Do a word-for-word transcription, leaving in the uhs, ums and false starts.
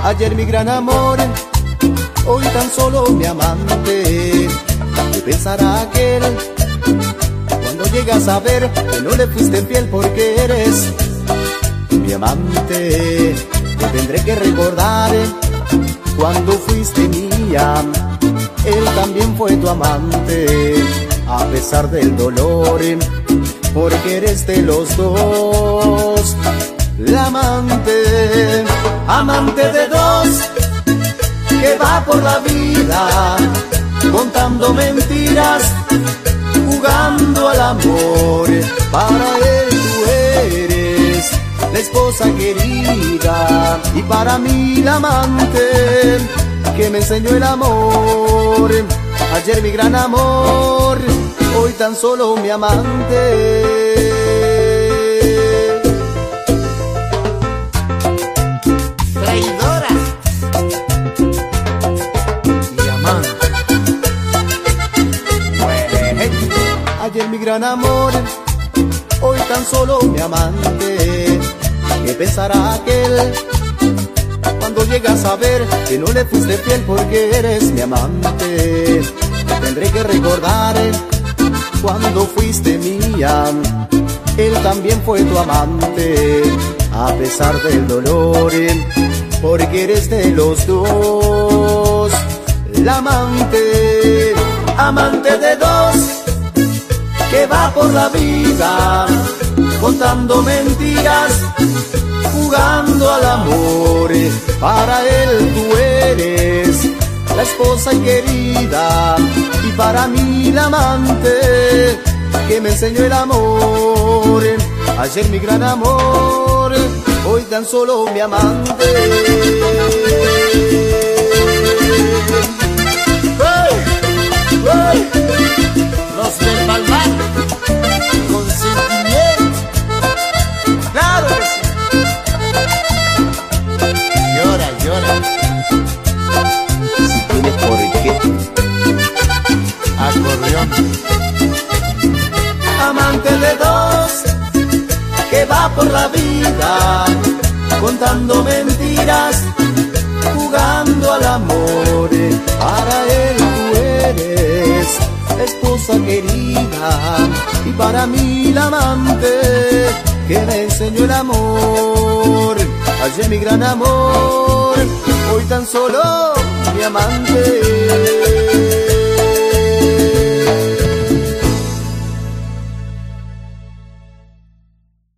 Ayer mi gran amor, hoy tan solo mi amante. ¿Qué pensará aquel cuando llegas a ver que no le fuiste fiel porque eres mi amante? Te tendré que recordar cuando fuiste mía, él también fue tu amante. A pesar del dolor, porque eres de los dos la amante. Amante de dos que va por la vida contando mentiras, jugando al amor. Para él tú eres la esposa querida y para mí la amante que me enseñó el amor. Ayer mi gran amor, hoy tan solo mi amante. Traidora y amante. Ayer mi gran amor, hoy tan solo mi amante. ¿Qué pensará aquel cuando llegas a ver que no le fuiste fiel porque eres mi amante? Tendré que recordar cuando fuiste mía, él también fue tu amante. A pesar del dolor, porque eres de los dos la amante. Amante de dos que va por la vida contando mentiras, jugando al amor. Para él tú eres la esposa querida y para mí la amante que me enseñó el amor. Ayer mi gran amor, hoy tan solo mi amante. ¡Hey! ¡Hey! Los del Palmar con sentimiento. Claro que sí. Llora, llora. Si tiene por qué. Acordeón. Amante de dos que va por la vida contando mentiras, jugando al amor. Para él tú eres esposa querida y para mí la amante que me enseñó el amor. Ayer mi gran amor, hoy tan solo mi amante.